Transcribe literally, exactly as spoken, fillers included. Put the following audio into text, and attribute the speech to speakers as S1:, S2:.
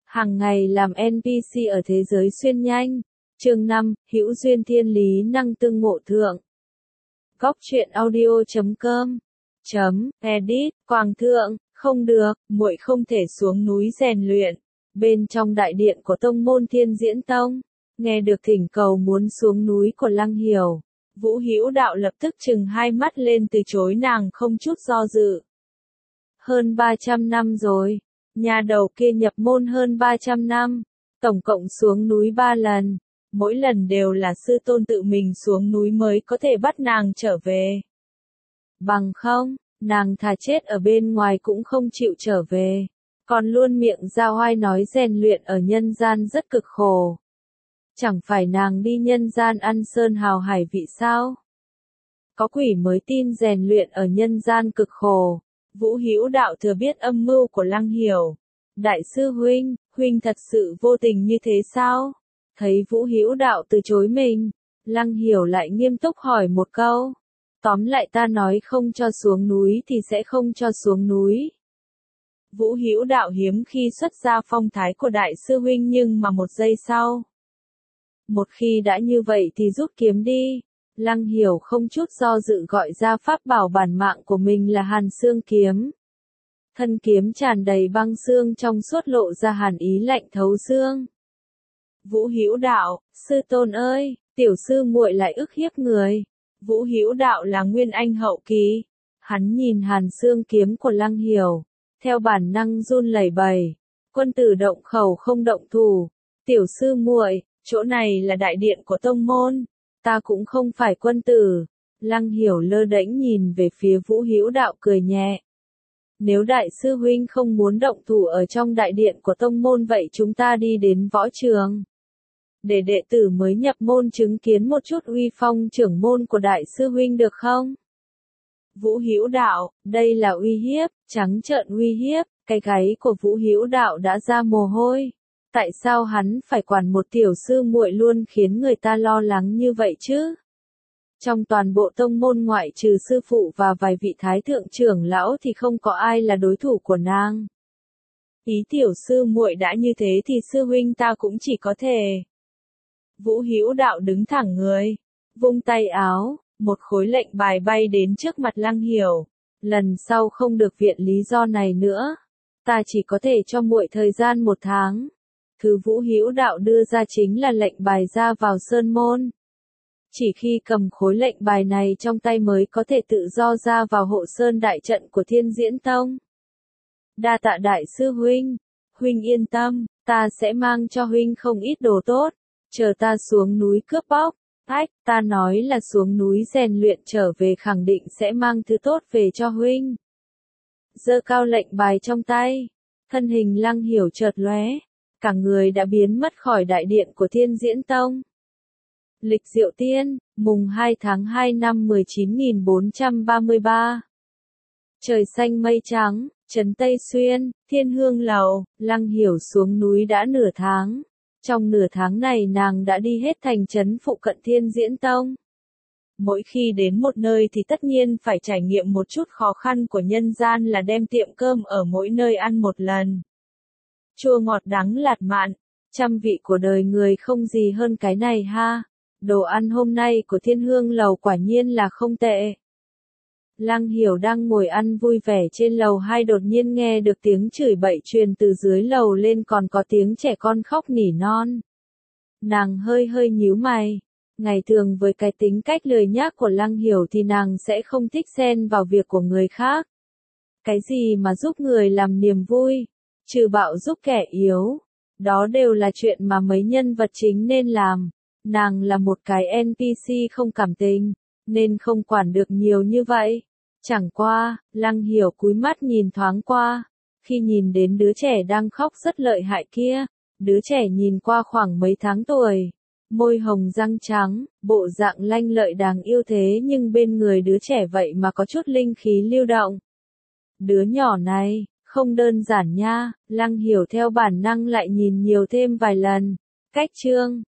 S1: Hàng ngày làm en pê xê ở thế giới xuyên nhanh. Chương năm, hữu duyên thiên lý năng tương ngộ thượng. Góc truyện audio chấm com chấm edit, Quang thượng, không được, muội không thể xuống núi rèn luyện. Bên trong đại điện của tông môn Thiên Diễn Tông, nghe được thỉnh cầu muốn xuống núi của Lăng Hiểu, Vũ Hữu Đạo lập tức trừng hai mắt lên từ chối nàng không chút do dự. Hơn ba trăm năm rồi, nhà đầu kia nhập môn hơn ba trăm năm, tổng cộng xuống núi ba lần, mỗi lần đều là sư tôn tự mình xuống núi mới có thể bắt nàng trở về. Bằng không, nàng thà chết ở bên ngoài cũng không chịu trở về, còn luôn miệng ra oai nói rèn luyện ở nhân gian rất cực khổ. Chẳng phải nàng đi nhân gian ăn sơn hào hải vị sao? Có quỷ mới tin rèn luyện ở nhân gian cực khổ. Vũ Hữu Đạo thừa biết âm mưu của Lăng Hiểu. Đại sư huynh, huynh thật sự vô tình như thế sao? Thấy Vũ Hữu Đạo từ chối mình, Lăng Hiểu lại nghiêm túc hỏi một câu. Tóm lại ta nói không cho xuống núi thì sẽ không cho xuống núi. Vũ Hữu Đạo hiếm khi xuất ra phong thái của đại sư huynh, nhưng mà một giây sau. Một khi đã như vậy thì rút kiếm đi. Lăng Hiểu không chút do dự gọi ra pháp bảo bản mạng của mình là Hàn Xương Kiếm. Thân kiếm tràn đầy băng xương trong suốt lộ ra hàn ý lạnh thấu xương. Vũ Hữu Đạo, sư tôn ơi, tiểu sư muội lại ức hiếp người. Vũ Hữu Đạo là nguyên anh hậu kỳ. Hắn nhìn Hàn Xương Kiếm của Lăng Hiểu, theo bản năng run lẩy bẩy. Quân tử động khẩu không động thủ. Tiểu sư muội, chỗ này là đại điện của tông môn. Ta cũng không phải quân tử. Lăng Hiểu lơ đễnh nhìn về phía Vũ Hữu Đạo cười nhẹ. Nếu đại sư huynh không muốn động thủ ở trong đại điện của tông môn vậy chúng ta đi đến võ trường. Để đệ tử mới nhập môn chứng kiến một chút uy phong trưởng môn của đại sư huynh được không? Vũ Hữu Đạo, đây là uy hiếp, trắng trợn uy hiếp, cái gáy của Vũ Hữu Đạo đã ra mồ hôi. Tại sao hắn phải quản một tiểu sư muội luôn khiến người ta lo lắng như vậy chứ? Trong toàn bộ tông môn ngoại trừ sư phụ và vài vị thái thượng trưởng lão thì không có ai là đối thủ của nàng. Ý tiểu sư muội đã như thế thì sư huynh ta cũng chỉ có thể. Vũ Hữu Đạo đứng thẳng người, vung tay áo, một khối lệnh bài bay đến trước mặt Lăng Hiểu. Lần sau không được viện lý do này nữa. Ta chỉ có thể cho muội thời gian một tháng. Thứ Vũ Hữu Đạo đưa ra chính là lệnh bài ra vào sơn môn. Chỉ khi cầm khối lệnh bài này trong tay mới có thể tự do ra vào hộ sơn đại trận của Thiên Diễn Tông. Đa tạ đại sư huynh, huynh yên tâm, ta sẽ mang cho huynh không ít đồ tốt, chờ ta xuống núi cướp bóc. Ách, ta nói là xuống núi rèn luyện trở về khẳng định sẽ mang thứ tốt về cho huynh. Giơ cao lệnh bài trong tay, thân hình Lăng Hiểu chợt lóe, cả người đã biến mất khỏi đại điện của Thiên Diễn Tông. Lịch Diệu Tiên, mùng hai tháng hai năm mười chín nghìn bốn trăm ba mươi ba. Trời xanh mây trắng, trấn Tây Xuyên, Thiên Hương Lầu, Lăng Hiểu xuống núi đã nửa tháng. Trong nửa tháng này nàng đã đi hết thành trấn phụ cận Thiên Diễn Tông. Mỗi khi đến một nơi thì tất nhiên phải trải nghiệm một chút khó khăn của nhân gian là đem tiệm cơm ở mỗi nơi ăn một lần. Chua ngọt đắng lạt mặn, trăm vị của đời người không gì hơn cái này ha. Đồ ăn hôm nay của Thiên Hương Lầu quả nhiên là không tệ. Lăng Hiểu đang ngồi ăn vui vẻ trên lầu hai đột nhiên nghe được tiếng chửi bậy truyền từ dưới lầu lên, còn có tiếng trẻ con khóc nỉ non. Nàng hơi hơi nhíu mày. Ngày thường với cái tính cách lười nhác của Lăng Hiểu thì nàng sẽ không thích xen vào việc của người khác. Cái gì mà giúp người làm niềm vui, trừ bạo giúp kẻ yếu, đó đều là chuyện mà mấy nhân vật chính nên làm. Nàng là một cái en pê xê không cảm tình, nên không quản được nhiều như vậy. Chẳng qua, Lăng Hiểu cúi mắt nhìn thoáng qua, khi nhìn đến đứa trẻ đang khóc rất lợi hại kia, đứa trẻ nhìn qua khoảng mấy tháng tuổi, môi hồng răng trắng, bộ dạng lanh lợi đáng yêu thế nhưng bên người đứa trẻ vậy mà có chút linh khí lưu động. Đứa nhỏ này, không đơn giản nha, Lăng Hiểu theo bản năng lại nhìn nhiều thêm vài lần. Cách chương